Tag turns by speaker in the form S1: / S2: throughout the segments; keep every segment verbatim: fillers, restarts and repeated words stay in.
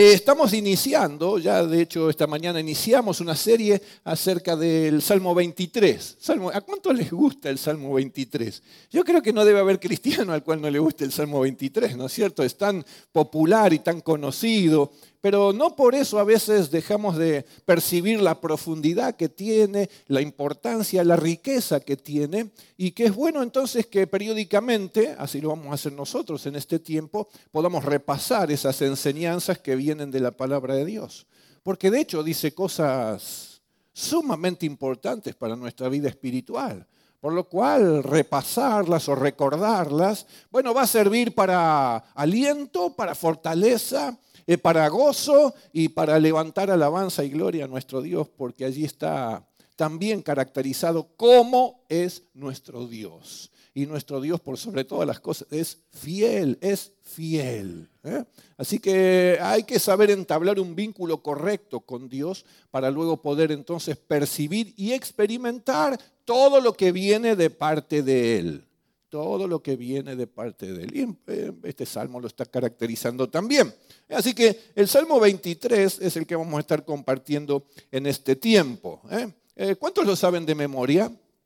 S1: Estamos iniciando, ya de hecho esta mañana iniciamos una serie acerca del Salmo veintitrés. Salmo, ¿a cuántos les gusta el Salmo veintitrés? Yo creo que no debe haber cristiano al cual no le guste el Salmo veintitrés, ¿no es cierto? Es tan popular y tan conocido, pero no por eso a veces dejamos de percibir la profundidad que tiene, la importancia, la riqueza que tiene, y que es bueno entonces que periódicamente, así lo vamos a hacer nosotros en este tiempo, podamos repasar esas enseñanzas que vienen de la palabra de Dios. Porque de hecho dice cosas sumamente importantes para nuestra vida espiritual. Por lo cual repasarlas o recordarlas, bueno, va a servir para aliento, para fortaleza, eh, para gozo y para levantar alabanza y gloria a nuestro Dios, porque allí está también caracterizado cómo es nuestro Dios. Y nuestro Dios, por sobre todas las cosas, es fiel, es fiel. ¿eh? Así que hay que saber entablar un vínculo correcto con Dios para luego poder entonces percibir y experimentar todo lo que viene de parte de Él. Todo lo que viene de parte de Él. Y este salmo lo está caracterizando también. Así que el Salmo veintitrés es el que vamos a estar compartiendo en este tiempo. ¿eh? ¿Cuántos lo saben de memoria?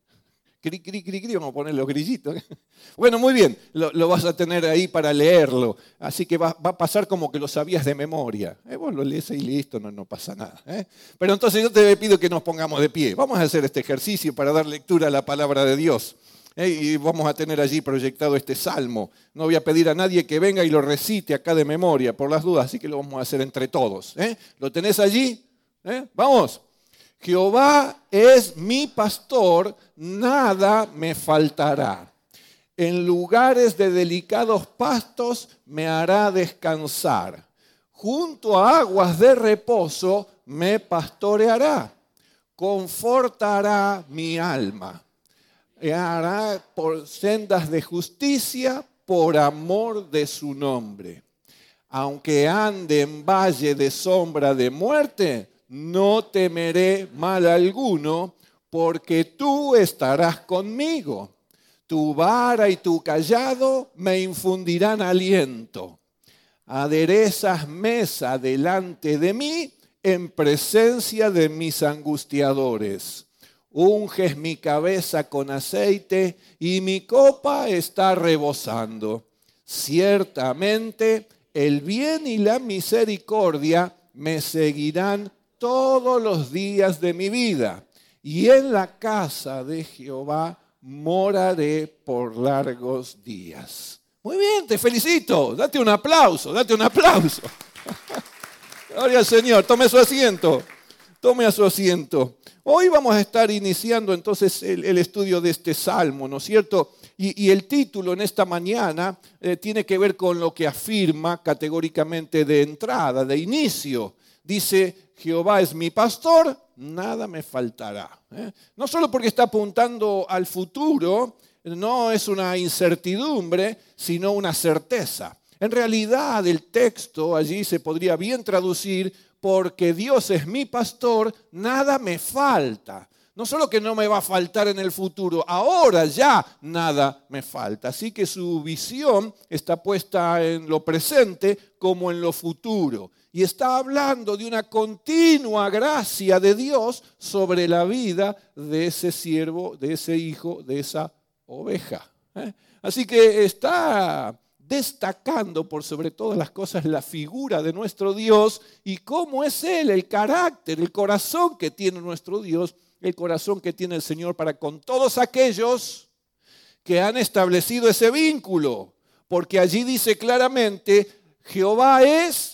S1: Cri, cri, cri, cri, vamos a poner los grillitos. Bueno, muy bien, lo, lo vas a tener ahí para leerlo. Así que va, va a pasar como que lo sabías de memoria. Eh, vos lo lees y listo, no, no pasa nada. ¿eh? Pero entonces yo te pido que nos pongamos de pie. Vamos a hacer este ejercicio para dar lectura a la palabra de Dios. ¿eh? Y vamos a tener allí proyectado este salmo. No voy a pedir a nadie que venga y lo recite acá de memoria, por las dudas, así que lo vamos a hacer entre todos. ¿eh? ¿Lo tenés allí? ¿Eh? Vamos. Jehová es mi pastor, nada me faltará. En lugares de delicados pastos me hará descansar. Junto a aguas de reposo me pastoreará. Confortará mi alma. Me hará por sendas de justicia por amor de su nombre. Aunque ande en valle de sombra de muerte, no temeré mal alguno, porque tú estarás conmigo. Tu vara y tu cayado me infundirán aliento. Aderezas mesa delante de mí en presencia de mis angustiadores. Unges mi cabeza con aceite y mi copa está rebosando. Ciertamente el bien y la misericordia me seguirán todos los días de mi vida, y en la casa de Jehová moraré por largos días. Muy bien, te felicito. Date un aplauso, date un aplauso. Gloria al Señor. Tome su asiento. Tome a su asiento. Hoy vamos a estar iniciando entonces el, el estudio de este salmo, ¿no es cierto? Y, y el título en esta mañana eh, tiene que ver con lo que afirma categóricamente de entrada, de inicio. Dice, Jehová es mi pastor, nada me faltará. ¿eh? No solo porque está apuntando al futuro, no es una incertidumbre, sino una certeza. En realidad el texto allí se podría bien traducir, porque Dios es mi pastor, nada me falta. No solo que no me va a faltar en el futuro, ahora ya nada me falta. Así que su visión está puesta en lo presente como en lo futuro. Y está hablando de una continua gracia de Dios sobre la vida de ese siervo, de ese hijo, de esa oveja. ¿eh? Así que está destacando por sobre todas las cosas la figura de nuestro Dios y cómo es Él, el carácter, el corazón que tiene nuestro Dios, el corazón que tiene el Señor para con todos aquellos que han establecido ese vínculo. Porque allí dice claramente, Jehová es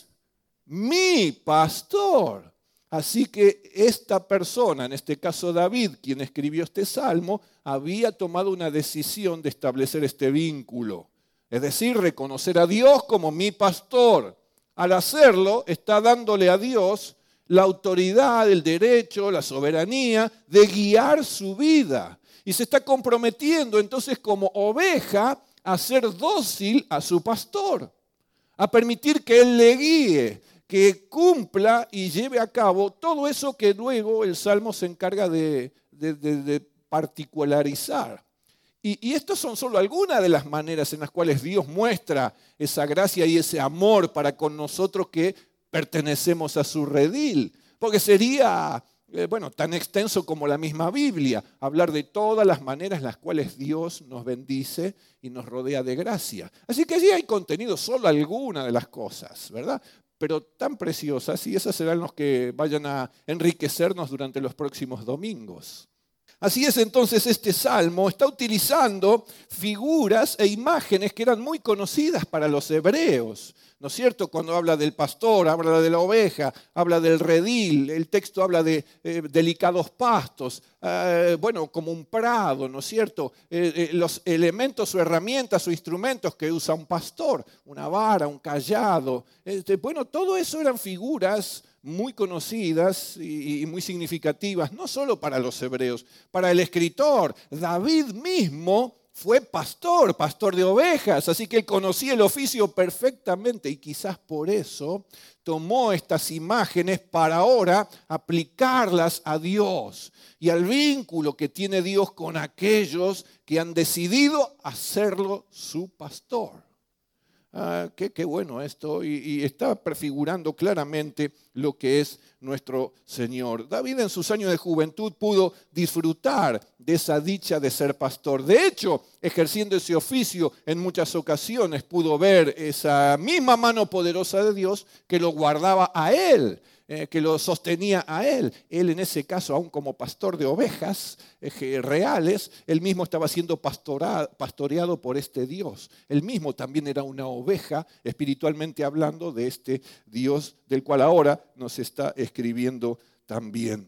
S1: mi pastor. Así que esta persona, en este caso David, quien escribió este salmo, había tomado una decisión de establecer este vínculo. Es decir, reconocer a Dios como mi pastor. Al hacerlo, está dándole a Dios la autoridad, el derecho, la soberanía de guiar su vida. Y se está comprometiendo entonces como oveja a ser dócil a su pastor, a permitir que Él le guíe, que cumpla y lleve a cabo todo eso que luego el Salmo se encarga de, de, de, de particularizar. Y, y estas son solo algunas de las maneras en las cuales Dios muestra esa gracia y ese amor para con nosotros que pertenecemos a su redil, porque sería, eh, bueno, tan extenso como la misma Biblia, hablar de todas las maneras en las cuales Dios nos bendice y nos rodea de gracia. Así que allí hay contenido, solo alguna de las cosas, ¿verdad? Pero tan preciosas, y esas serán los que vayan a enriquecernos durante los próximos domingos. Así es, entonces, este salmo está utilizando figuras e imágenes que eran muy conocidas para los hebreos, ¿no es cierto? Cuando habla del pastor, habla de la oveja, habla del redil, el texto habla de eh, delicados pastos, eh, bueno, como un prado, ¿no es cierto? Eh, eh, los elementos o herramientas o instrumentos que usa un pastor, una vara, un cayado, este, bueno, todo eso eran figuras muy conocidas y muy significativas, no solo para los hebreos, para el escritor. David mismo fue pastor, pastor de ovejas, así que él conocía el oficio perfectamente y quizás por eso tomó estas imágenes para ahora aplicarlas a Dios y al vínculo que tiene Dios con aquellos que han decidido hacerlo su pastor. Ah, qué, qué bueno esto, y, y está prefigurando claramente lo que es nuestro Señor. David en sus años de juventud pudo disfrutar de esa dicha de ser pastor. De hecho, ejerciendo ese oficio en muchas ocasiones pudo ver esa misma mano poderosa de Dios que lo guardaba a él, eh, que lo sostenía a él. Él en ese caso, aún como pastor de ovejas eh, reales, él mismo estaba siendo pastora, pastoreado por este Dios. Él mismo también era una oveja, espiritualmente hablando, de este Dios del cual ahora nos está escribiendo también.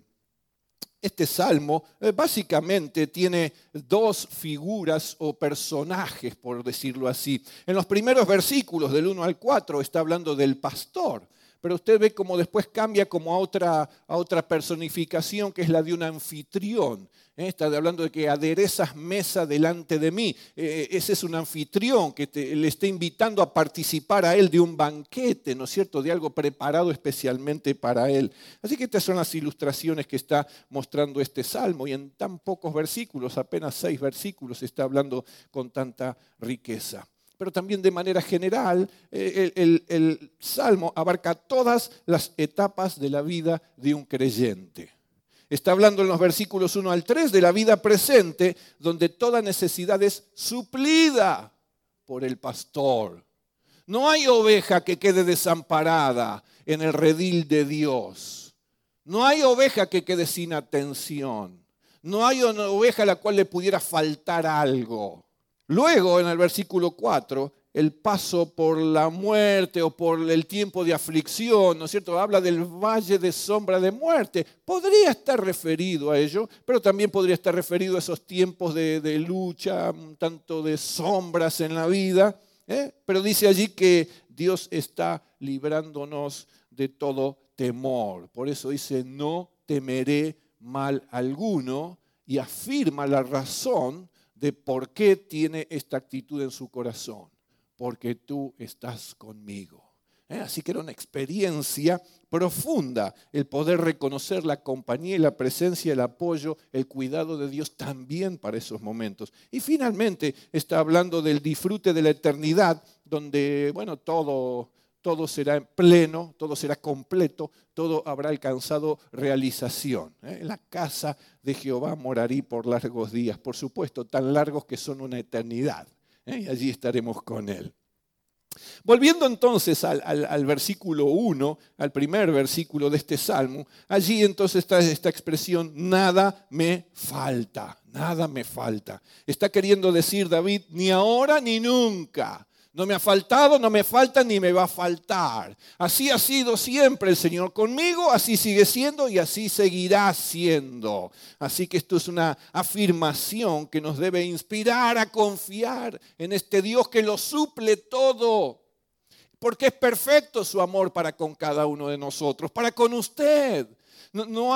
S1: Este salmo eh, básicamente tiene dos figuras o personajes, por decirlo así. En los primeros versículos del uno al cuatro está hablando del pastor, pero usted ve cómo después cambia como a otra, a otra personificación que es la de un anfitrión. ¿Eh? Está hablando de que aderezas mesa delante de mí. Eh, ese es un anfitrión que te, le está invitando a participar a él de un banquete, ¿no es cierto?, de algo preparado especialmente para él. Así que estas son las ilustraciones que está mostrando este salmo y en tan pocos versículos, apenas seis versículos, está hablando con tanta riqueza. Pero también de manera general, el, el, el salmo abarca todas las etapas de la vida de un creyente. Está hablando en los versículos uno al tres de la vida presente, donde toda necesidad es suplida por el pastor. No hay oveja que quede desamparada en el redil de Dios. No hay oveja que quede sin atención. No hay una oveja a la cual le pudiera faltar algo. Luego, en el versículo cuatro, el paso por la muerte o por el tiempo de aflicción, ¿no es cierto? Habla del valle de sombra de muerte. Podría estar referido a ello, pero también podría estar referido a esos tiempos de, de lucha, un tanto de sombras en la vida. ¿eh? Pero dice allí que Dios está librándonos de todo temor. Por eso dice, no temeré mal alguno, y afirma la razón de por qué tiene esta actitud en su corazón. Porque tú estás conmigo. ¿Eh? Así que era una experiencia profunda el poder reconocer la compañía y la presencia, el apoyo, el cuidado de Dios también para esos momentos. Y finalmente está hablando del disfrute de la eternidad, donde, bueno, todo, todo será pleno, todo será completo, todo habrá alcanzado realización. ¿Eh? En la casa de Jehová moraré por largos días, por supuesto, tan largos que son una eternidad. ¿Eh? Y allí estaremos con Él. Volviendo entonces al, al, al versículo uno, al primer versículo de este salmo, allí entonces está esta expresión, nada me falta, nada me falta. Está queriendo decir David, ni ahora ni nunca. No me ha faltado, no me falta, ni me va a faltar. Así ha sido siempre el Señor conmigo, así sigue siendo y así seguirá siendo. Así que esto es una afirmación que nos debe inspirar a confiar en este Dios que lo suple todo. Porque es perfecto su amor para con cada uno de nosotros, para con usted. No, no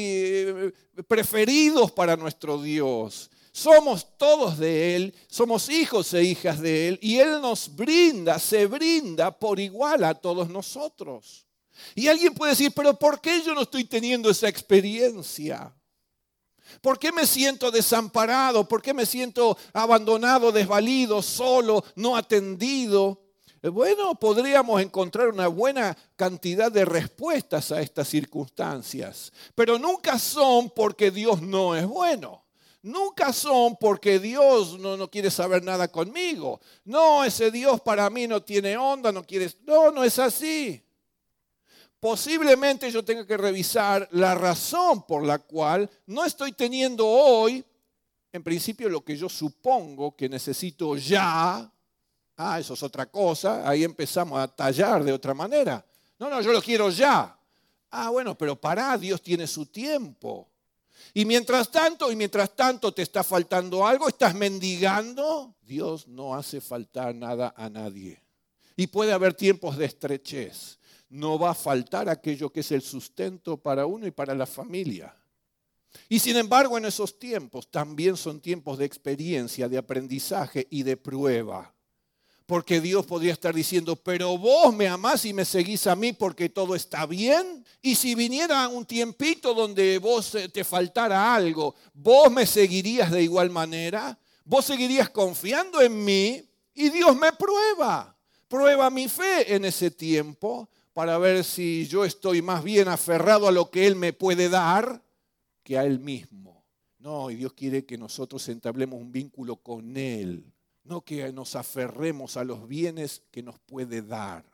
S1: hay preferidos para nuestro Dios. Somos todos de Él, somos hijos e hijas de Él y Él nos brinda, se brinda por igual a todos nosotros. Y alguien puede decir, pero ¿por qué yo no estoy teniendo esa experiencia? ¿Por qué me siento desamparado? ¿Por qué me siento abandonado, desvalido, solo, no atendido? Bueno, podríamos encontrar una buena cantidad de respuestas a estas circunstancias, pero nunca son porque Dios no es bueno. Nunca son porque Dios no, no quiere saber nada conmigo. No, ese Dios para mí no tiene onda, no quiere... No, no es así. Posiblemente yo tenga que revisar la razón por la cual no estoy teniendo hoy, en principio, lo que yo supongo que necesito ya. Ah, eso es otra cosa. Ahí empezamos a tallar de otra manera. No, no, yo lo quiero ya. Ah, bueno, pero pará, Dios tiene su tiempo. Y mientras tanto, y mientras tanto te está faltando algo, estás mendigando. Dios no hace faltar nada a nadie. Y puede haber tiempos de estrechez. No va a faltar aquello que es el sustento para uno y para la familia. Y sin embargo, en esos tiempos también son tiempos de experiencia, de aprendizaje y de prueba. Porque Dios podría estar diciendo, pero vos me amás y me seguís a mí porque todo está bien. Y si viniera un tiempito donde vos te faltara algo, ¿vos me seguirías de igual manera? ¿Vos seguirías confiando en mí? Y Dios me prueba. Prueba mi fe en ese tiempo para ver si yo estoy más bien aferrado a lo que Él me puede dar que a Él mismo. No, y Dios quiere que nosotros entablemos un vínculo con Él. No que nos aferremos a los bienes que nos puede dar.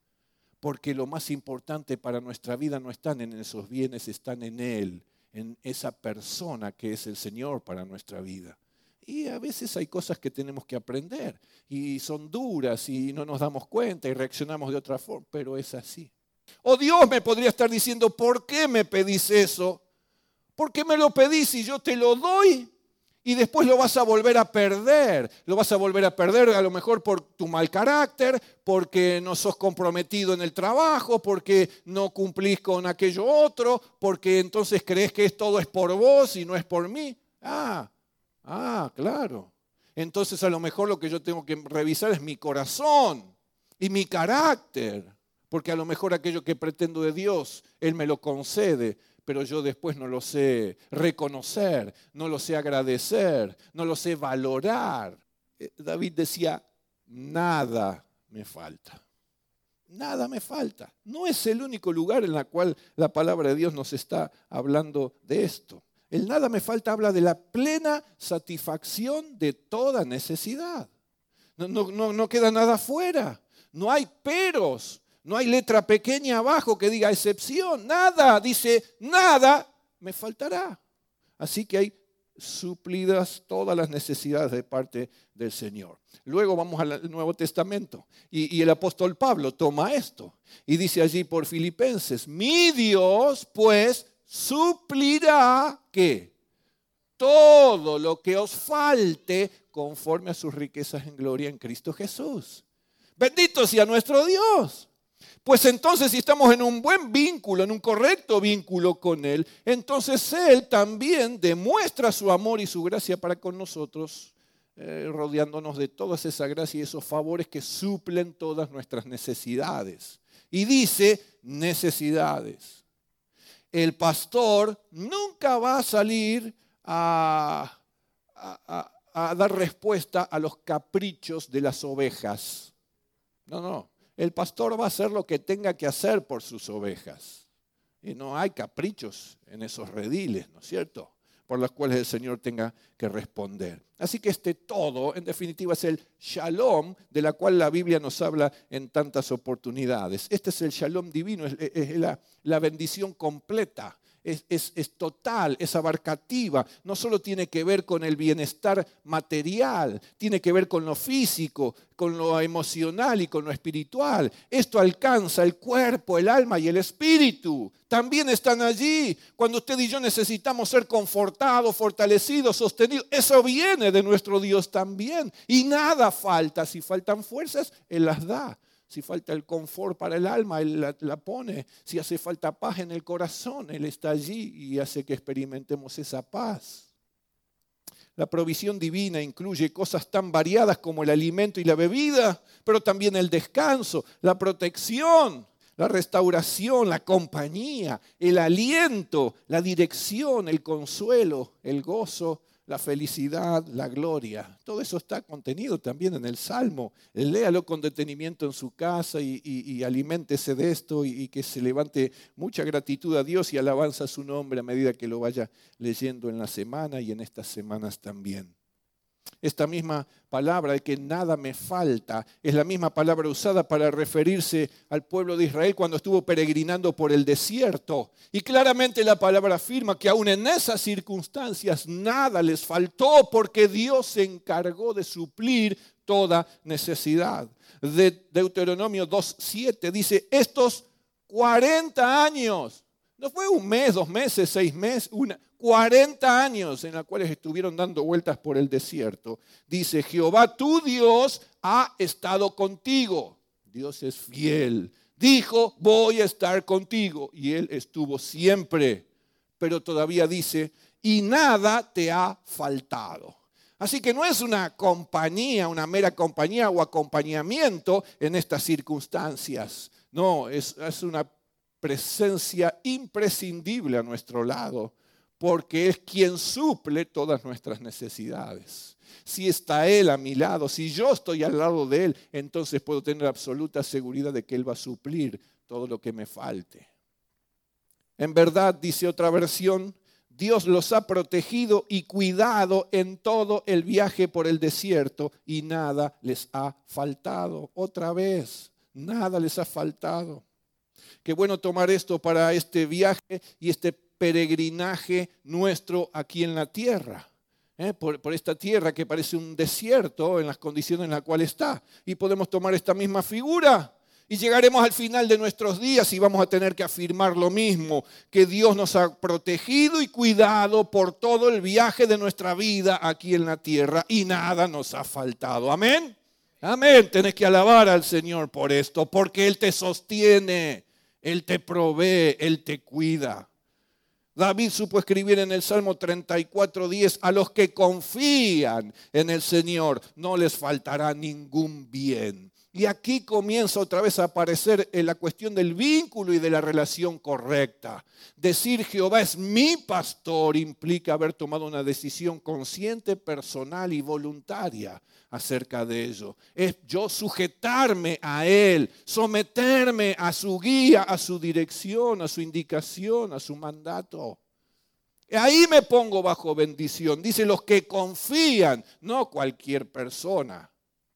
S1: Porque lo más importante para nuestra vida no están en esos bienes, están en Él, en esa persona que es el Señor para nuestra vida. Y a veces hay cosas que tenemos que aprender y son duras y no nos damos cuenta y reaccionamos de otra forma, pero es así. O Dios me podría estar diciendo, ¿por qué me pedís eso? ¿Por qué me lo pedís y yo te lo doy? Y después lo vas a volver a perder. Lo vas a volver a perder a lo mejor por tu mal carácter, porque no sos comprometido en el trabajo, porque no cumplís con aquello otro, porque entonces crees que todo es por vos y no es por mí. Ah, ah, claro. Entonces a lo mejor lo que yo tengo que revisar es mi corazón y mi carácter, porque a lo mejor aquello que pretendo de Dios, Él me lo concede, pero yo después no lo sé reconocer, no lo sé agradecer, no lo sé valorar. David decía, nada me falta, nada me falta. No es el único lugar en el cual la palabra de Dios nos está hablando de esto. El nada me falta habla de la plena satisfacción de toda necesidad. No, no, no, no queda nada fuera, no hay peros. No hay letra pequeña abajo que diga excepción, nada, dice nada me faltará. Así que hay suplidas todas las necesidades de parte del Señor. Luego vamos al Nuevo Testamento y, y el apóstol Pablo toma esto y dice allí por Filipenses, mi Dios pues suplirá ¿qué? Todo lo que os falte conforme a sus riquezas en gloria en Cristo Jesús. Bendito sea nuestro Dios. Pues entonces si estamos en un buen vínculo, en un correcto vínculo con Él, entonces Él también demuestra su amor y su gracia para con nosotros, eh, rodeándonos de toda esa gracia y esos favores que suplen todas nuestras necesidades. Y dice necesidades. El pastor nunca va a salir a, a, a, a dar respuesta a los caprichos de las ovejas. No, no. El pastor va a hacer lo que tenga que hacer por sus ovejas. Y no hay caprichos en esos rediles, ¿no es cierto?, por los cuales el Señor tenga que responder. Así que este todo, en definitiva, es el shalom de la cual la Biblia nos habla en tantas oportunidades. Este es el shalom divino, es, es la, la bendición completa. Es, es, es total, es abarcativa, no solo tiene que ver con el bienestar material, tiene que ver con lo físico, con lo emocional y con lo espiritual. Esto alcanza el cuerpo, el alma y el espíritu. También están allí. Cuando usted y yo necesitamos ser confortados, fortalecidos, sostenidos, eso viene de nuestro Dios también. Y nada falta. Si faltan fuerzas, Él las da. Si falta el confort para el alma, Él la, la pone. Si hace falta paz en el corazón, Él está allí y hace que experimentemos esa paz. La provisión divina incluye cosas tan variadas como el alimento y la bebida, pero también el descanso, la protección, la restauración, la compañía, el aliento, la dirección, el consuelo, el gozo, la felicidad, la gloria. Todo eso está contenido también en el Salmo. Léalo con detenimiento en su casa y, y, y aliméntese de esto y, y que se levante mucha gratitud a Dios y alabanza a su nombre a medida que lo vaya leyendo en la semana y en estas semanas también. Esta misma palabra de que nada me falta es la misma palabra usada para referirse al pueblo de Israel cuando estuvo peregrinando por el desierto. Y claramente la palabra afirma que aún en esas circunstancias nada les faltó porque Dios se encargó de suplir toda necesidad. De Deuteronomio dos siete dice, estos cuarenta años, no fue un mes, dos meses, seis meses, una, cuarenta años en los cuales estuvieron dando vueltas por el desierto. Dice, Jehová tu Dios ha estado contigo. Dios es fiel. Dijo, voy a estar contigo. Y Él estuvo siempre. Pero todavía dice, y nada te ha faltado. Así que no es una compañía, una mera compañía o acompañamiento en estas circunstancias. No, es, es una presencia imprescindible a nuestro lado, porque es quien suple todas nuestras necesidades. Si está Él a mi lado, si yo estoy al lado de Él, entonces puedo tener absoluta seguridad de que Él va a suplir todo lo que me falte. En verdad, dice otra versión, Dios los ha protegido y cuidado en todo el viaje por el desierto y nada les ha faltado. Otra vez, nada les ha faltado. Qué bueno tomar esto para este viaje y este peregrinaje nuestro aquí en la tierra. ¿eh? Por, por esta tierra que parece un desierto en las condiciones en las cuales está. Y podemos tomar esta misma figura y llegaremos al final de nuestros días y vamos a tener que afirmar lo mismo, que Dios nos ha protegido y cuidado por todo el viaje de nuestra vida aquí en la tierra y nada nos ha faltado. Amén. Amén. Tenés que alabar al Señor por esto, porque Él te sostiene. Él te provee, Él te cuida. David supo escribir en el Salmo treinta y cuatro diez, a los que confían en el Señor no les faltará ningún bien. Y aquí comienza otra vez a aparecer la cuestión del vínculo y de la relación correcta. Decir Jehová es mi pastor implica haber tomado una decisión consciente, personal y voluntaria acerca de ello. Es yo sujetarme a Él, someterme a su guía, a su dirección, a su indicación, a su mandato. Ahí me pongo bajo bendición. Dice los que confían, no cualquier persona.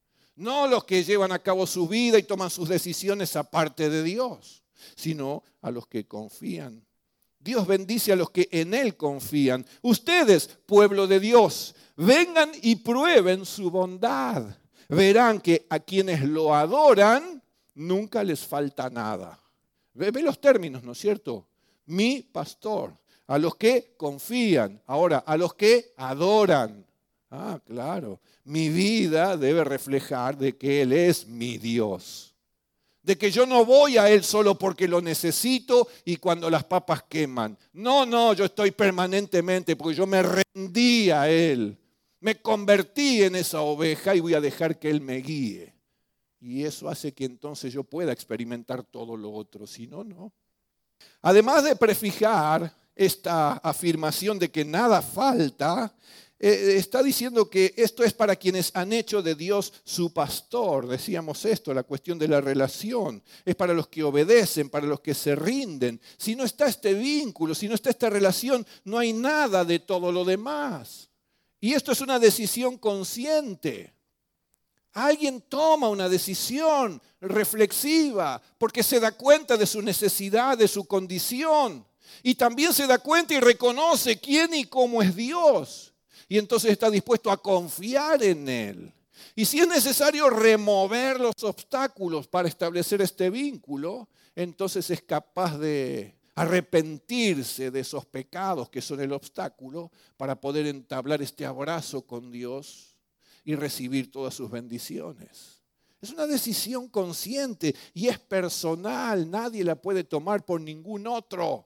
S1: No los que llevan a cabo su vida y toman sus decisiones aparte de Dios, sino a los que confían. Dios bendice a los que en Él confían. Ustedes, pueblo de Dios, vengan y prueben su bondad. Verán que a quienes lo adoran nunca les falta nada. Ve, ve los términos, ¿no es cierto? Mi pastor. A los que confían. Ahora, a los que adoran. Ah, claro. Mi vida debe reflejar de que Él es mi Dios. De que yo no voy a Él solo porque lo necesito y cuando las papas queman. No, no, yo estoy permanentemente porque yo me rendí a Él. Me convertí en esa oveja y voy a dejar que Él me guíe. Y eso hace que entonces yo pueda experimentar todo lo otro. Si no, no. Además de prefijar esta afirmación de que nada falta, Eh, está diciendo que esto es para quienes han hecho de Dios su pastor. Decíamos esto, la cuestión de la relación. Es para los que obedecen, para los que se rinden. Si no está este vínculo, si no está esta relación, no hay nada de todo lo demás. Y esto es una decisión consciente. Alguien toma una decisión reflexiva porque se da cuenta de su necesidad, de su condición. Y también se da cuenta y reconoce quién y cómo es Dios. Y entonces está dispuesto a confiar en Él. Y si es necesario remover los obstáculos para establecer este vínculo, entonces es capaz de arrepentirse de esos pecados que son el obstáculo para poder entablar este abrazo con Dios y recibir todas sus bendiciones. Es una decisión consciente y es personal. Nadie la puede tomar por ningún otro.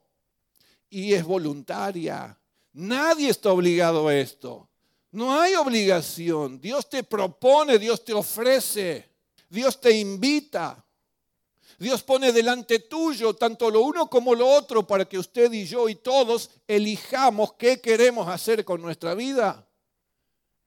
S1: Y es voluntaria. Nadie está obligado a esto. No hay obligación. Dios te propone, Dios te ofrece, Dios te invita. Dios pone delante tuyo tanto lo uno como lo otro para que usted y yo y todos elijamos qué queremos hacer con nuestra vida.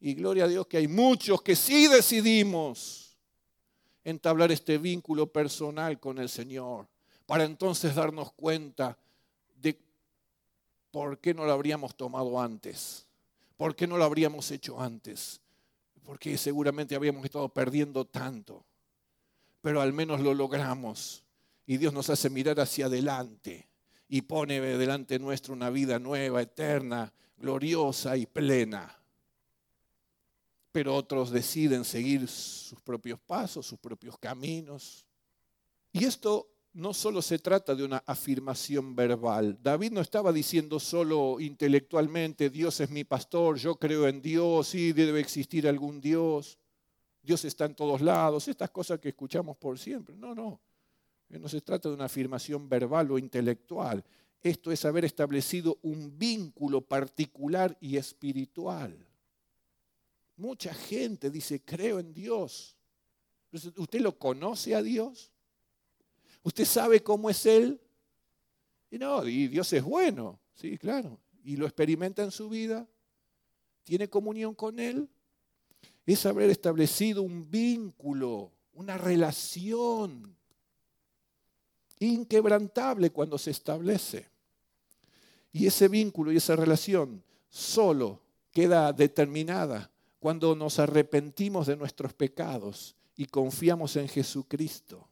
S1: Y gloria a Dios que hay muchos que sí decidimos entablar este vínculo personal con el Señor, para entonces darnos cuenta de por qué no lo habríamos tomado antes, por qué no lo habríamos hecho antes, porque seguramente habíamos estado perdiendo tanto, pero al menos lo logramos y Dios nos hace mirar hacia adelante y pone delante nuestro una vida nueva, eterna, gloriosa y plena. Pero otros deciden seguir sus propios pasos, sus propios caminos. Y esto no solo se trata de una afirmación verbal. David no estaba diciendo solo intelectualmente, Dios es mi pastor, yo creo en Dios, sí, debe existir algún Dios, Dios está en todos lados, estas cosas que escuchamos por siempre. No, no, no se trata de una afirmación verbal o intelectual. Esto es haber establecido un vínculo particular y espiritual. Mucha gente dice, creo en Dios. ¿Usted lo conoce a Dios? ¿Usted sabe cómo es Él? Y no, y Dios es bueno, sí, claro. ¿Y lo experimenta en su vida? ¿Tiene comunión con Él? Es haber establecido un vínculo, una relación inquebrantable cuando se establece. Y ese vínculo y esa relación solo queda determinada cuando nos arrepentimos de nuestros pecados y confiamos en Jesucristo.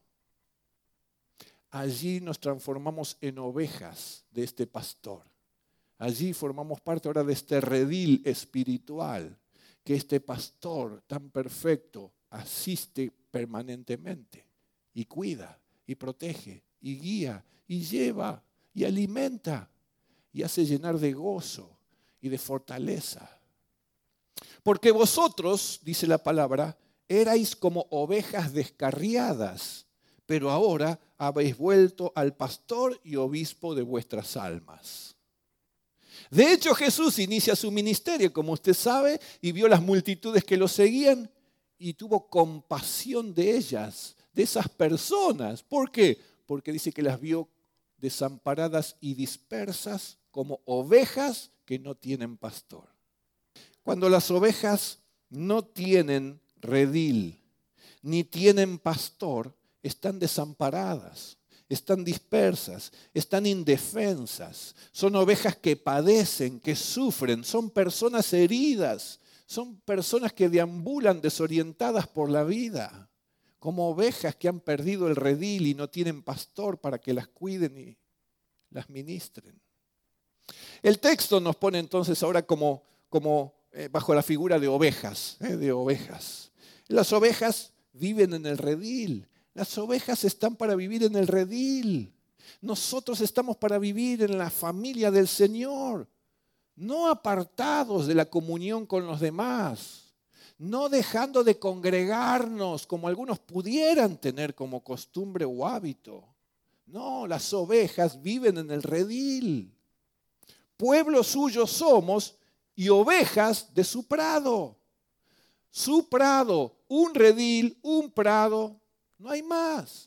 S1: Allí nos transformamos en ovejas de este pastor. Allí formamos parte ahora de este redil espiritual que este pastor tan perfecto asiste permanentemente y cuida y protege y guía y lleva y alimenta y hace llenar de gozo y de fortaleza. Porque vosotros, dice la palabra, erais como ovejas descarriadas, pero ahora habéis vuelto al pastor y obispo de vuestras almas. De hecho, Jesús inicia su ministerio, como usted sabe, y vio las multitudes que lo seguían y tuvo compasión de ellas, de esas personas. ¿Por qué? Porque dice que las vio desamparadas y dispersas como ovejas que no tienen pastor. Cuando las ovejas no tienen redil, ni tienen pastor, están desamparadas, están dispersas, están indefensas. Son ovejas que padecen, que sufren, son personas heridas, son personas que deambulan desorientadas por la vida, como ovejas que han perdido el redil y no tienen pastor para que las cuiden y las ministren. El texto nos pone entonces ahora como, como eh, bajo la figura de ovejas, eh, de ovejas. Las ovejas viven en el redil. Las ovejas están para vivir en el redil. Nosotros estamos para vivir en la familia del Señor, no apartados de la comunión con los demás, no dejando de congregarnos como algunos pudieran tener como costumbre o hábito. No, las ovejas viven en el redil. Pueblo suyo somos y ovejas de su prado. Su prado, un redil, un prado. No hay más.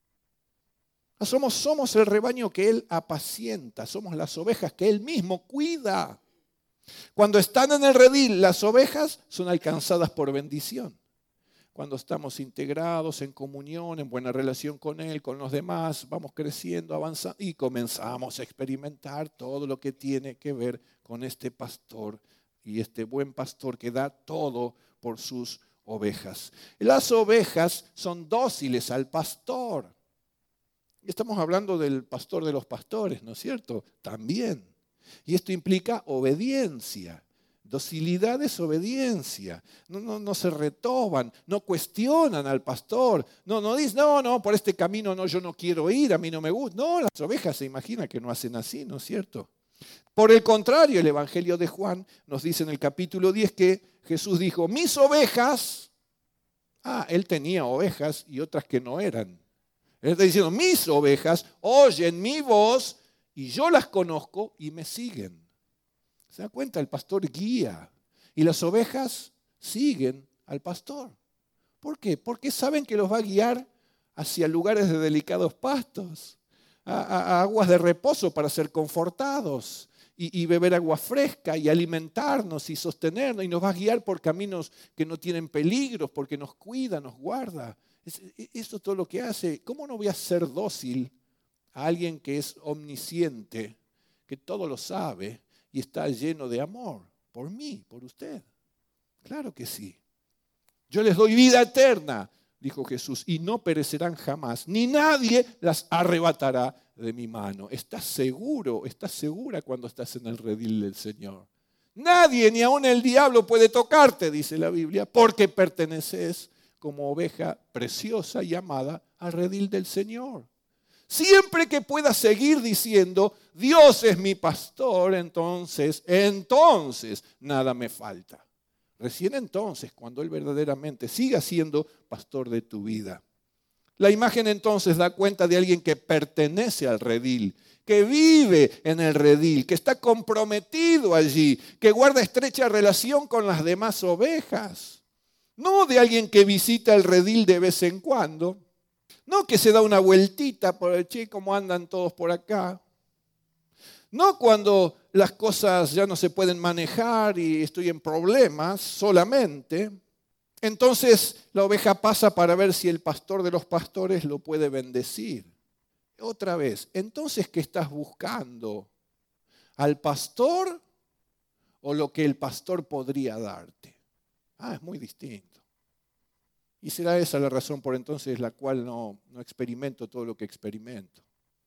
S1: Somos, somos el rebaño que Él apacienta, somos las ovejas que Él mismo cuida. Cuando están en el redil, las ovejas son alcanzadas por bendición. Cuando estamos integrados en comunión, en buena relación con Él, con los demás, vamos creciendo, avanzando y comenzamos a experimentar todo lo que tiene que ver con este pastor y este buen pastor que da todo por sus ovejas. Las ovejas son dóciles al pastor. Estamos hablando del pastor de los pastores, ¿no es cierto? También. Y esto implica obediencia. Docilidad es obediencia. No, no, no se retoban, no cuestionan al pastor. No, no dicen, no, no, por este camino no, yo no quiero ir, a mí no me gusta. No, las ovejas se imagina que no hacen así, ¿no es cierto? Por el contrario, el Evangelio de Juan nos dice en el capítulo diez que Jesús dijo, mis ovejas, ah, él tenía ovejas y otras que no eran. Él está diciendo, mis ovejas oyen mi voz y yo las conozco y me siguen. ¿Se da cuenta? El pastor guía y las ovejas siguen al pastor. ¿Por qué? Porque saben que los va a guiar hacia lugares de delicados pastos, a, a, a aguas de reposo para ser confortados. y, y beber agua fresca y alimentarnos y sostenernos y nos va a guiar por caminos que no tienen peligros porque nos cuida, nos guarda. Es, eso es todo lo que hace. ¿Cómo no voy a ser dócil a alguien que es omnisciente, que todo lo sabe y está lleno de amor por mí, por usted? Claro que sí. Yo les doy vida eterna, dijo Jesús, y no perecerán jamás, ni nadie las arrebatará de mi mano. ¿Estás seguro? ¿Estás segura cuando estás en el redil del Señor? Nadie, ni aun el diablo, puede tocarte, dice la Biblia, porque perteneces como oveja preciosa y amada al redil del Señor. Siempre que puedas seguir diciendo, Dios es mi pastor, entonces, entonces nada me falta. Recién entonces, cuando Él verdaderamente siga siendo pastor de tu vida. La imagen entonces da cuenta de alguien que pertenece al redil, que vive en el redil, que está comprometido allí, que guarda estrecha relación con las demás ovejas. No de alguien que visita el redil de vez en cuando, no que se da una vueltita por el che, como andan todos por acá. No cuando las cosas ya no se pueden manejar y estoy en problemas solamente. Entonces la oveja pasa para ver si el pastor de los pastores lo puede bendecir. Otra vez, entonces, ¿qué estás buscando? ¿Al pastor o lo que el pastor podría darte? Ah, es muy distinto. Y será esa la razón por entonces la cual no, no experimento todo lo que experimento.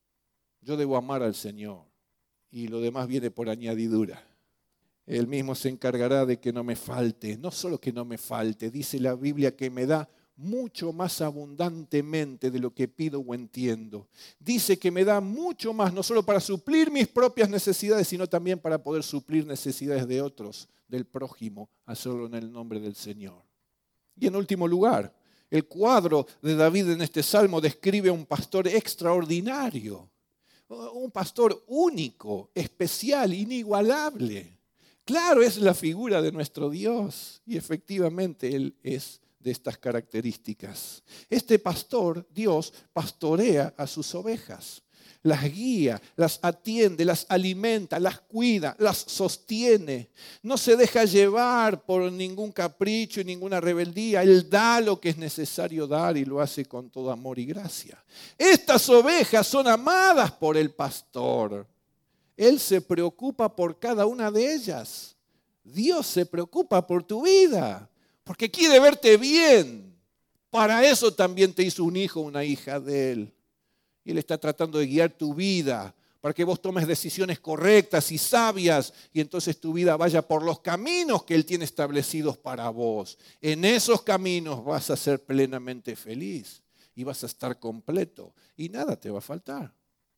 S1: Yo debo amar al Señor. Y lo demás viene por añadidura. Él mismo se encargará de que no me falte. No solo que no me falte, dice la Biblia que me da mucho más abundantemente de lo que pido o entiendo. Dice que me da mucho más, no solo para suplir mis propias necesidades, sino también para poder suplir necesidades de otros, del prójimo, hacerlo en el nombre del Señor. Y en último lugar, el cuadro de David en este salmo describe a un pastor extraordinario. Un pastor único, especial, inigualable. Claro, es la figura de nuestro Dios y efectivamente Él es de estas características. Este pastor, Dios, pastorea a sus ovejas. Las guía, las atiende, las alimenta, las cuida, las sostiene. No se deja llevar por ningún capricho y ninguna rebeldía. Él da lo que es necesario dar y lo hace con todo amor y gracia. Estas ovejas son amadas por el pastor. Él se preocupa por cada una de ellas. Dios se preocupa por tu vida porque quiere verte bien. Para eso también te hizo un hijo, una hija de Él. Y Él está tratando de guiar tu vida para que vos tomes decisiones correctas y sabias y entonces tu vida vaya por los caminos que Él tiene establecidos para vos. En esos caminos vas a ser plenamente feliz y vas a estar completo y nada te va a faltar.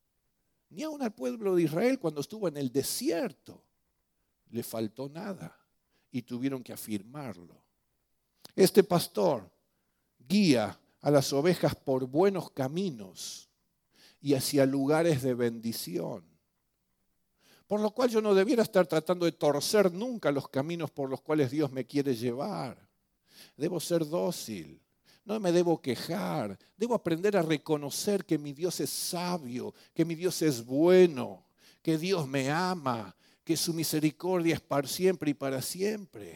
S1: Ni aun al pueblo de Israel cuando estuvo en el desierto le faltó nada y tuvieron que afirmarlo. Este pastor guía a las ovejas por buenos caminos y hacia lugares de bendición. Por lo cual yo no debiera estar tratando de torcer nunca los caminos por los cuales Dios me quiere llevar. Debo ser dócil, no me debo quejar, debo aprender a reconocer que mi Dios es sabio, que mi Dios es bueno, que Dios me ama, que su misericordia es para siempre y para siempre.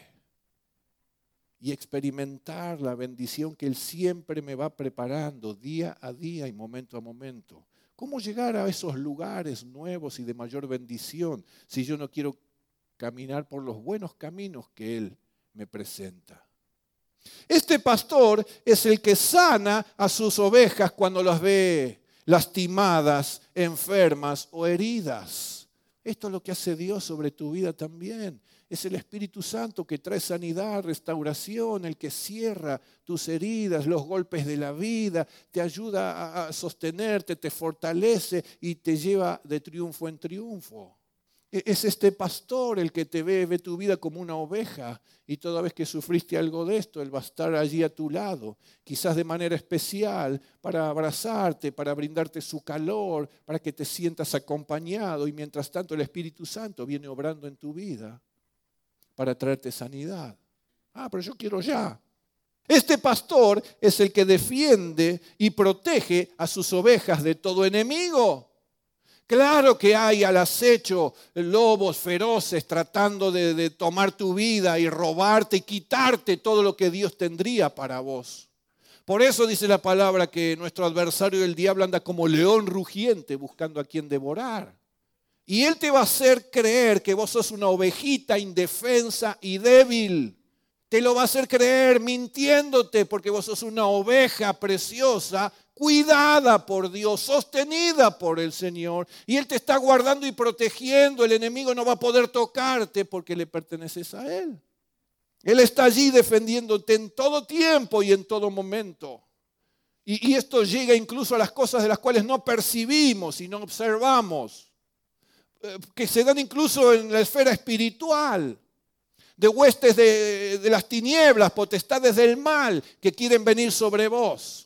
S1: Y experimentar la bendición que Él siempre me va preparando día a día y momento a momento. ¿Cómo llegar a esos lugares nuevos y de mayor bendición si yo no quiero caminar por los buenos caminos que Él me presenta? Este pastor es el que sana a sus ovejas cuando las ve lastimadas, enfermas o heridas. Esto es lo que hace Dios sobre tu vida también. Es el Espíritu Santo que trae sanidad, restauración, el que cierra tus heridas, los golpes de la vida, te ayuda a sostenerte, te fortalece y te lleva de triunfo en triunfo. Es este pastor el que te ve, ve tu vida como una oveja y toda vez que sufriste algo de esto, Él va a estar allí a tu lado, quizás de manera especial, para abrazarte, para brindarte su calor, para que te sientas acompañado y mientras tanto el Espíritu Santo viene obrando en tu vida para traerte sanidad. Ah, pero yo quiero ya. Este pastor es el que defiende y protege a sus ovejas de todo enemigo. Claro que hay al acecho lobos feroces tratando de, de tomar tu vida y robarte y quitarte todo lo que Dios tendría para vos. Por eso dice la palabra que nuestro adversario el diablo anda como león rugiente buscando a quien devorar. Y él te va a hacer creer que vos sos una ovejita indefensa y débil. Te lo va a hacer creer mintiéndote porque vos sos una oveja preciosa, cuidada por Dios, sostenida por el Señor. Y Él te está guardando y protegiendo. El enemigo no va a poder tocarte porque le perteneces a Él. Él está allí defendiéndote en todo tiempo y en todo momento. Y, y esto llega incluso a las cosas de las cuales no percibimos y no observamos, eh, que se dan incluso en la esfera espiritual. De huestes de, de las tinieblas, potestades del mal que quieren venir sobre vos.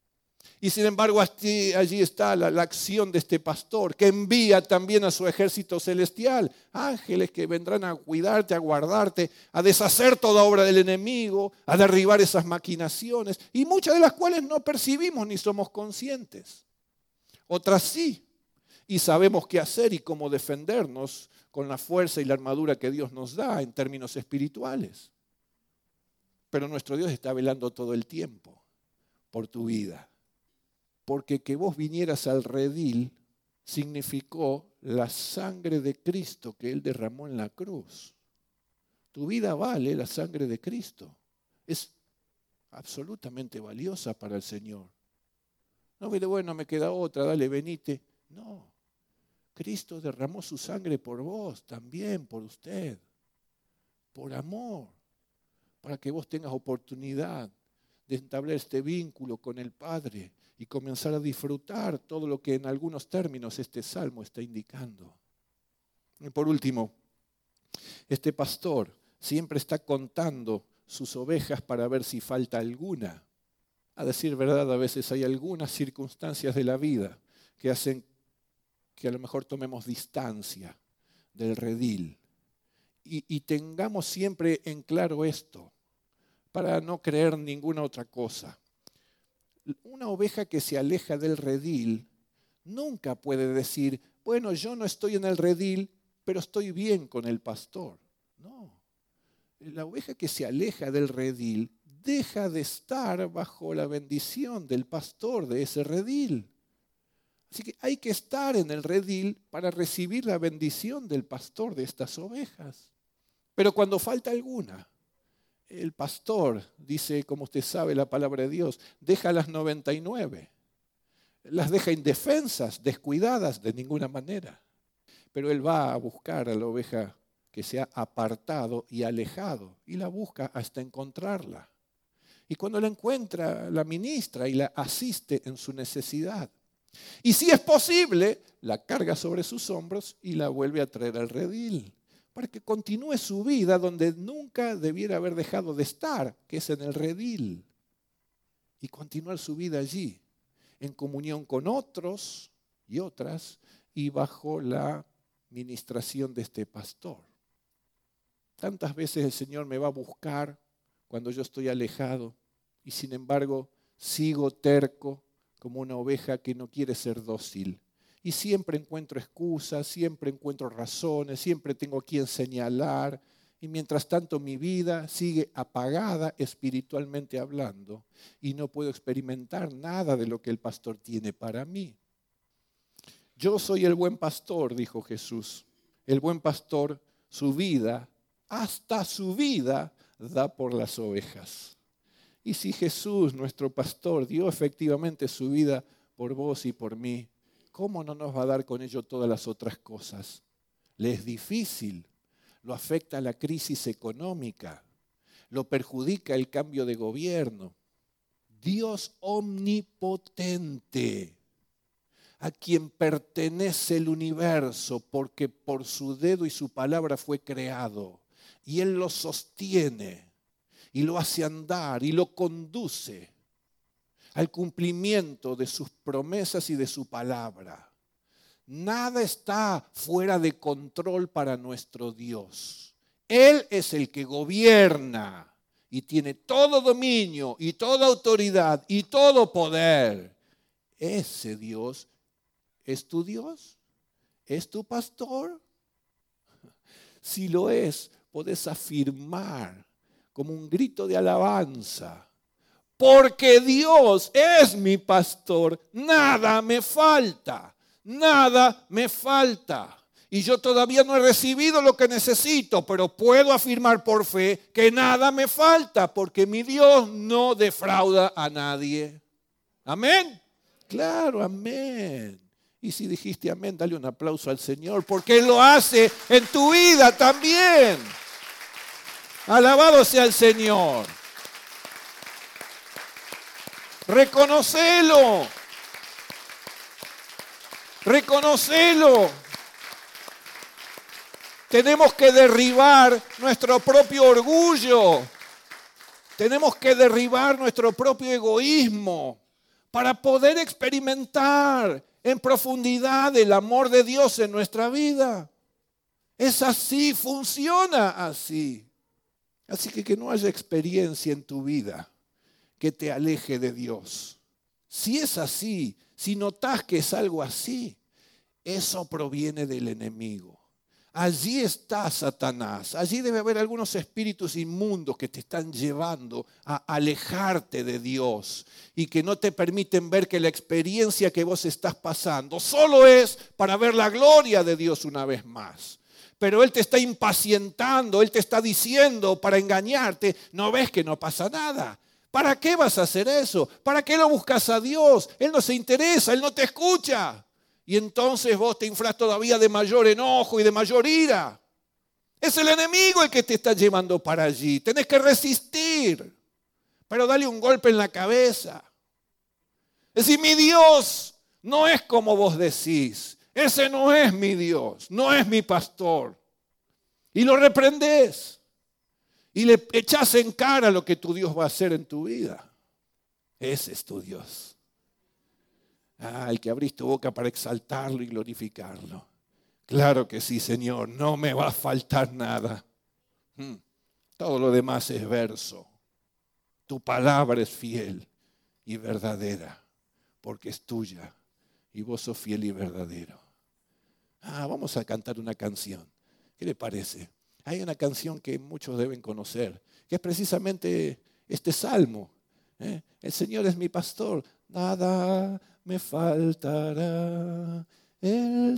S1: Y sin embargo allí, allí está la, la acción de este pastor que envía también a su ejército celestial. Ángeles que vendrán a cuidarte, a guardarte, a deshacer toda obra del enemigo, a derribar esas maquinaciones. Y muchas de las cuales no percibimos ni somos conscientes. Otras sí. Y sabemos qué hacer y cómo defendernos con la fuerza y la armadura que Dios nos da en términos espirituales. Pero nuestro Dios está velando todo el tiempo por tu vida. Porque que vos vinieras al redil significó la sangre de Cristo que Él derramó en la cruz. Tu vida vale la sangre de Cristo. Es absolutamente valiosa para el Señor. No, mire, bueno, me queda otra, dale, venite. No. Cristo derramó su sangre por vos, también por usted, por amor, para que vos tengas oportunidad de entablar este vínculo con el Padre y comenzar a disfrutar todo lo que en algunos términos este salmo está indicando. Y por último, este pastor siempre está contando sus ovejas para ver si falta alguna. A decir verdad, a veces hay algunas circunstancias de la vida que hacen que a lo mejor tomemos distancia del redil. Y, y tengamos siempre en claro esto, para no creer ninguna otra cosa. Una oveja que se aleja del redil nunca puede decir, bueno, yo no estoy en el redil, pero estoy bien con el pastor. No. La oveja que se aleja del redil deja de estar bajo la bendición del pastor de ese redil. Así que hay que estar en el redil para recibir la bendición del pastor de estas ovejas. Pero cuando falta alguna, el pastor dice, como usted sabe la palabra de Dios, deja las noventa y nueve. Las deja indefensas, descuidadas de ninguna manera. Pero él va a buscar a la oveja que se ha apartado y alejado y la busca hasta encontrarla. Y cuando la encuentra, la ministra y la asiste en su necesidad. Y si es posible, la carga sobre sus hombros y la vuelve a traer al redil, para que continúe su vida donde nunca debiera haber dejado de estar, que es en el redil, y continuar su vida allí, en comunión con otros y otras, y bajo la ministración de este pastor. Tantas veces el Señor me va a buscar cuando yo estoy alejado, y sin embargo sigo terco, como una oveja que no quiere ser dócil. Y siempre encuentro excusas, siempre encuentro razones, siempre tengo a quien señalar. Y mientras tanto mi vida sigue apagada espiritualmente hablando y no puedo experimentar nada de lo que el pastor tiene para mí. Yo soy el buen pastor, dijo Jesús. El buen pastor, su vida, hasta su vida, da por las ovejas. Y si Jesús, nuestro pastor, dio efectivamente su vida por vos y por mí, ¿cómo no nos va a dar con ello todas las otras cosas? Le es difícil, lo afecta la crisis económica, lo perjudica el cambio de gobierno. Dios omnipotente, a quien pertenece el universo, porque por su dedo y su palabra fue creado, y Él lo sostiene, y lo hace andar y lo conduce al cumplimiento de sus promesas y de su palabra. Nada está fuera de control para nuestro Dios. Él es el que gobierna y tiene todo dominio y toda autoridad y todo poder. Ese Dios es tu Dios. ¿Es tu pastor? Si lo es, podés afirmar como un grito de alabanza. Porque Dios es mi pastor, nada me falta, nada me falta. Y yo todavía no he recibido lo que necesito, pero puedo afirmar por fe que nada me falta, porque mi Dios no defrauda a nadie. ¿Amén? Claro, amén. Y si dijiste amén, dale un aplauso al Señor, porque Él lo hace en tu vida también. Alabado sea el Señor. Reconocelo. Reconocelo. Tenemos que derribar nuestro propio orgullo. Tenemos que derribar nuestro propio egoísmo para poder experimentar en profundidad el amor de Dios en nuestra vida. Es así, funciona así. Así que que no haya experiencia en tu vida que te aleje de Dios. Si es así, si notas que es algo así, eso proviene del enemigo. Allí está Satanás. Allí debe haber algunos espíritus inmundos que te están llevando a alejarte de Dios y que no te permiten ver que la experiencia que vos estás pasando solo es para ver la gloria de Dios una vez más. Pero Él te está impacientando, Él te está diciendo para engañarte, ¿no ves que no pasa nada? ¿Para qué vas a hacer eso? ¿Para qué lo buscas a Dios? Él no se interesa, Él no te escucha. Y entonces vos te inflas todavía de mayor enojo y de mayor ira. Es el enemigo el que te está llevando para allí. Tenés que resistir. Pero dale un golpe en la cabeza. Es decir, mi Dios no es como vos decís. Ese no es mi Dios, no es mi pastor. Y lo reprendés. Y le echás en cara lo que tu Dios va a hacer en tu vida. Ese es tu Dios. Ah, el que abrís tu boca para exaltarlo y glorificarlo. Claro que sí, Señor, no me va a faltar nada. Hmm. Todo lo demás es verso. Tu palabra es fiel y verdadera, porque es tuya y vos sos fiel y verdadero. Ah, vamos a cantar una canción. ¿Qué le parece? Hay una canción que muchos deben conocer, que es precisamente este salmo. ¿eh? El Señor es mi pastor, nada me faltará. El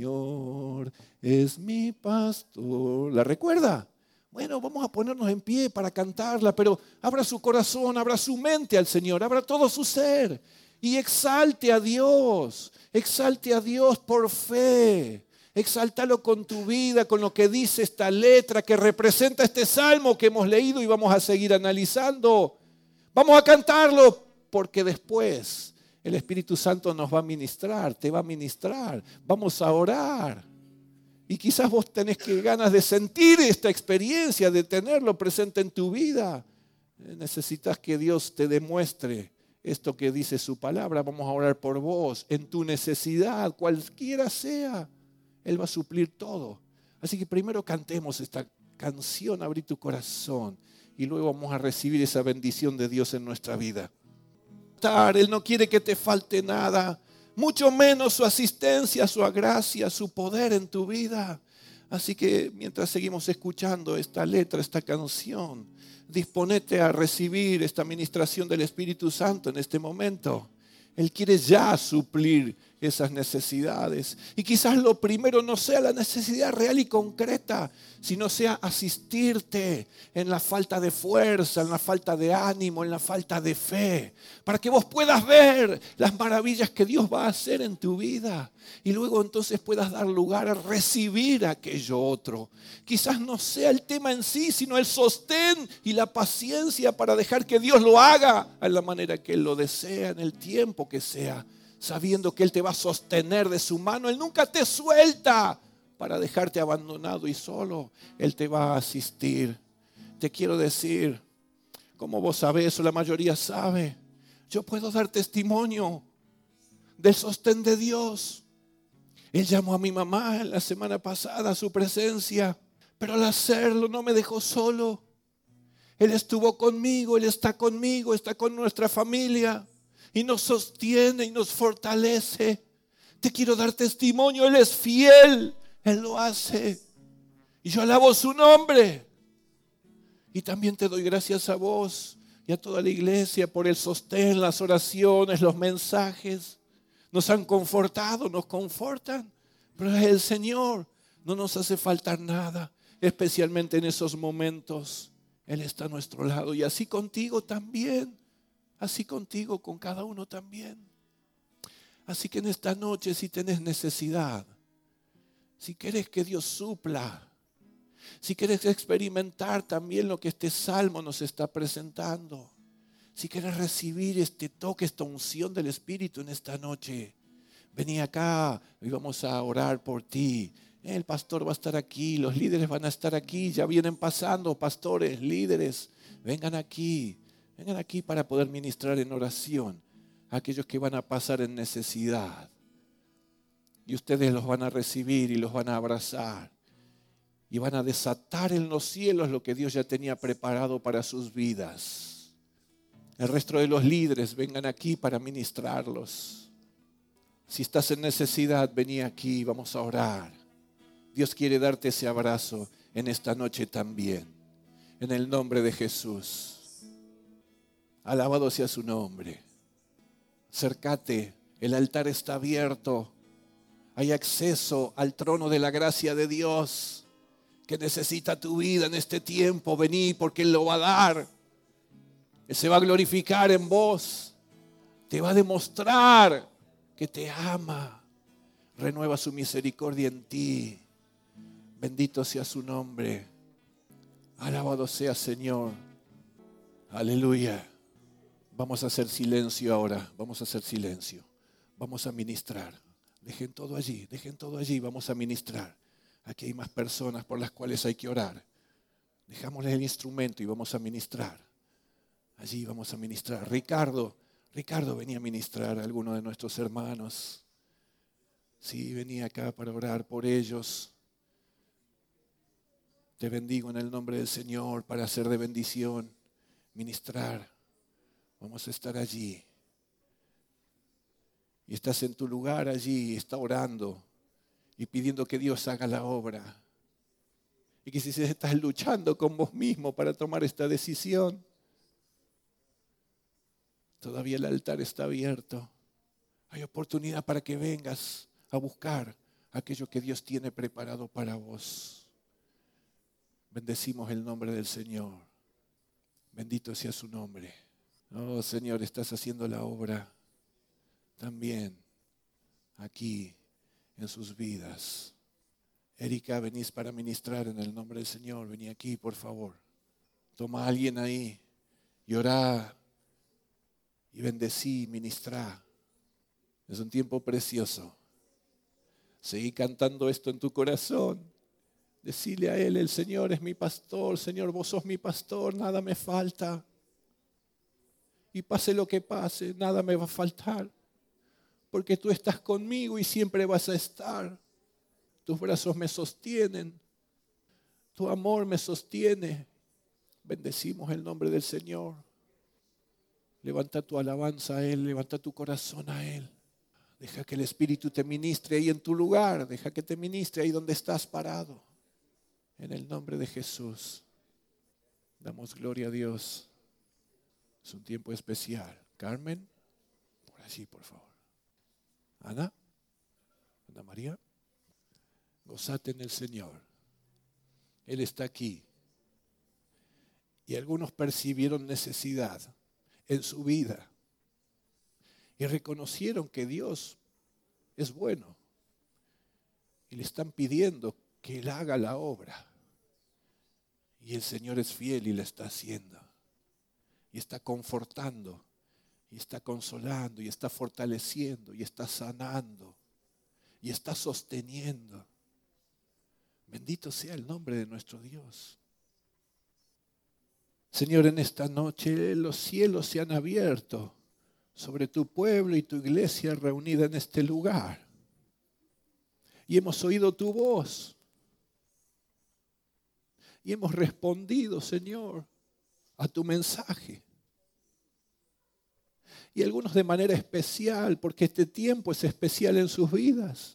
S1: Señor es mi pastor. ¿La recuerda? Bueno, vamos a ponernos en pie para cantarla, pero abra su corazón, abra su mente al Señor, abra todo su ser y exalte a Dios, exalte a Dios por fe. Exáltalo con tu vida, con lo que dice esta letra que representa este salmo que hemos leído y vamos a seguir analizando. Vamos a cantarlo porque después el Espíritu Santo nos va a ministrar, te va a ministrar. Vamos a orar. Y quizás vos tenés que ganas de sentir esta experiencia, de tenerlo presente en tu vida. Necesitas que Dios te demuestre esto que dice su palabra. Vamos a orar por vos, en tu necesidad, cualquiera sea. Él va a suplir todo. Así que primero cantemos esta canción, abrí tu corazón. Y luego vamos a recibir esa bendición de Dios en nuestra vida. Él no quiere que te falte nada, mucho menos su asistencia, su gracia, su poder en tu vida. Así que mientras seguimos escuchando esta letra, esta canción, disponete a recibir esta ministración del Espíritu Santo en este momento. Él quiere ya suplir esas necesidades. Y quizás lo primero no sea la necesidad real y concreta, sino sea asistirte en la falta de fuerza, en la falta de ánimo, en la falta de fe, para que vos puedas ver las maravillas que Dios va a hacer en tu vida. Y luego entonces puedas dar lugar a recibir aquello otro. Quizás no sea el tema en sí, sino el sostén y la paciencia para dejar que Dios lo haga a la manera que Él lo desea, en el tiempo que sea. Sabiendo que Él te va a sostener de su mano. Él nunca te suelta para dejarte abandonado y solo. Él te va a asistir. Te quiero decir, como vos sabés o la mayoría sabe, yo puedo dar testimonio del sostén de Dios. Él llamó a mi mamá la semana pasada a su presencia, pero al hacerlo no me dejó solo. Él estuvo conmigo, Él está conmigo, está con nuestra familia. Y nos sostiene y nos fortalece. Te quiero dar testimonio, Él es fiel, Él lo hace. Y yo alabo su nombre. Y también te doy gracias a vos y a toda la iglesia por el sostén, las oraciones, los mensajes. Nos han confortado, nos confortan. Pero es el Señor, no nos hace faltar nada, especialmente en esos momentos. Él está a nuestro lado y así contigo también, así contigo, con cada uno también. Así que en esta noche, si tenés necesidad, si querés que Dios supla, si querés experimentar también lo que este salmo nos está presentando, si querés recibir este toque, esta unción del Espíritu en esta noche, vení acá y vamos a orar por ti. El pastor va a estar aquí, los líderes van a estar aquí, ya vienen pasando, pastores, líderes, vengan aquí, vengan aquí para poder ministrar en oración a aquellos que van a pasar en necesidad. Y ustedes los van a recibir y los van a abrazar y van a desatar en los cielos lo que Dios ya tenía preparado para sus vidas. El resto de los líderes vengan aquí para ministrarlos. Si estás en necesidad, vení aquí, vamos a orar. Dios quiere darte ese abrazo en esta noche también. En el nombre de Jesús. Alabado sea su nombre. Acércate, el altar está abierto. Hay acceso al trono de la gracia de Dios que necesita tu vida en este tiempo. Vení porque Él lo va a dar. Él se va a glorificar en vos. Te va a demostrar que te ama. Renueva su misericordia en ti. Bendito sea su nombre. Alabado sea Señor. Aleluya. Vamos a hacer silencio ahora. Vamos a hacer silencio. Vamos a ministrar. Dejen todo allí. Dejen todo allí. Vamos a ministrar. Aquí hay más personas por las cuales hay que orar. Dejámosles el instrumento y vamos a ministrar. Allí vamos a ministrar. Ricardo, Ricardo venía a ministrar a alguno de nuestros hermanos. Sí, venía acá para orar por ellos. Te bendigo en el nombre del Señor para hacer de bendición, ministrar. Vamos a estar allí. Y estás en tu lugar allí, está orando y pidiendo que Dios haga la obra. Y que si estás luchando con vos mismo para tomar esta decisión, todavía el altar está abierto. Hay oportunidad para que vengas a buscar aquello que Dios tiene preparado para vos. Bendecimos el nombre del Señor. Bendito sea su nombre. Oh Señor, estás haciendo la obra también aquí en sus vidas. Erika, venís para ministrar en el nombre del Señor. Vení aquí, por favor. Toma a alguien ahí y orá y bendecí, ministrá. Es un tiempo precioso. Seguí cantando esto en tu corazón. Decile a Él, el Señor es mi pastor. Señor, vos sos mi pastor, nada me falta. Y pase lo que pase, nada me va a faltar. Porque tú estás conmigo y siempre vas a estar. Tus brazos me sostienen. Tu amor me sostiene. Bendecimos el nombre del Señor. Levanta tu alabanza a Él, levanta tu corazón a Él. Deja que el Espíritu te ministre ahí en tu lugar. Deja que te ministre ahí donde estás parado. En el nombre de Jesús. Damos gloria a Dios. Es un tiempo especial. Carmen, por allí, por favor. Ana, Ana María, gozate en el Señor. Él está aquí. Y algunos percibieron necesidad en su vida. Y reconocieron que Dios es bueno. Y le están pidiendo que Él haga la obra. Y el Señor es fiel y la está haciendo. Y está confortando. Y está consolando. Y está fortaleciendo. Y está sanando. Y está sosteniendo. Bendito sea el nombre de nuestro Dios. Señor, en esta noche los cielos se han abierto sobre tu pueblo y tu iglesia reunida en este lugar. Y hemos oído tu voz. Y hemos respondido, Señor, a tu mensaje. Y algunos de manera especial, porque este tiempo es especial en sus vidas.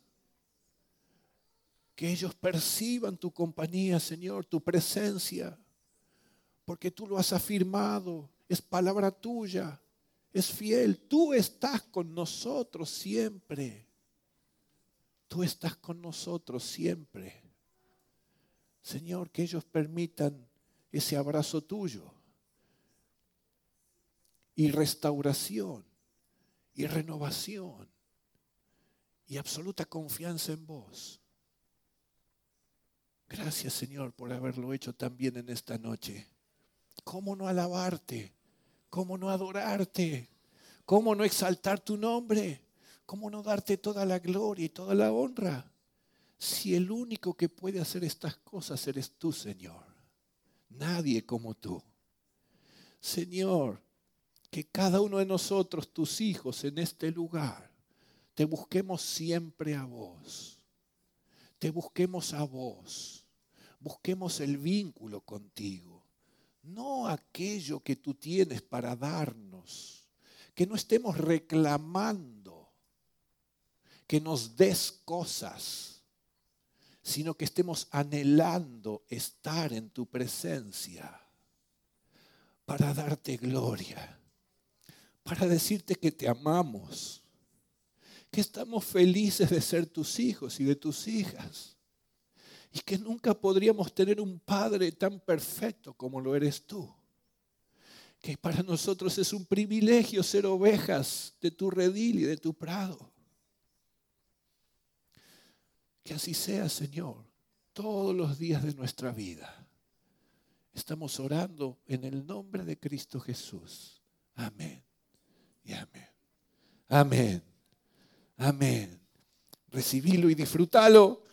S1: Que ellos perciban tu compañía, Señor, tu presencia. Porque tú lo has afirmado, es palabra tuya, es fiel. Tú estás con nosotros siempre. Tú estás con nosotros siempre. Señor, que ellos permitan ese abrazo tuyo. Y restauración, y renovación, y absoluta confianza en vos. Gracias, Señor, por haberlo hecho también en esta noche. ¿Cómo no alabarte? ¿Cómo no adorarte? ¿Cómo no exaltar tu nombre? ¿Cómo no darte toda la gloria y toda la honra? Si el único que puede hacer estas cosas eres tú, Señor. Nadie como tú. Señor, que cada uno de nosotros, tus hijos en este lugar, te busquemos siempre a vos. Te busquemos a vos. Busquemos el vínculo contigo. No aquello que tú tienes para darnos. Que no estemos reclamando que nos des cosas, sino que estemos anhelando estar en tu presencia para darte gloria, para decirte que te amamos, que estamos felices de ser tus hijos y de tus hijas, y que nunca podríamos tener un Padre tan perfecto como lo eres tú. Que para nosotros es un privilegio ser ovejas de tu redil y de tu prado. Que así sea, Señor, todos los días de nuestra vida. Estamos orando en el nombre de Cristo Jesús. Amén y amén. Amén. Amén. Recibilo y disfrútalo.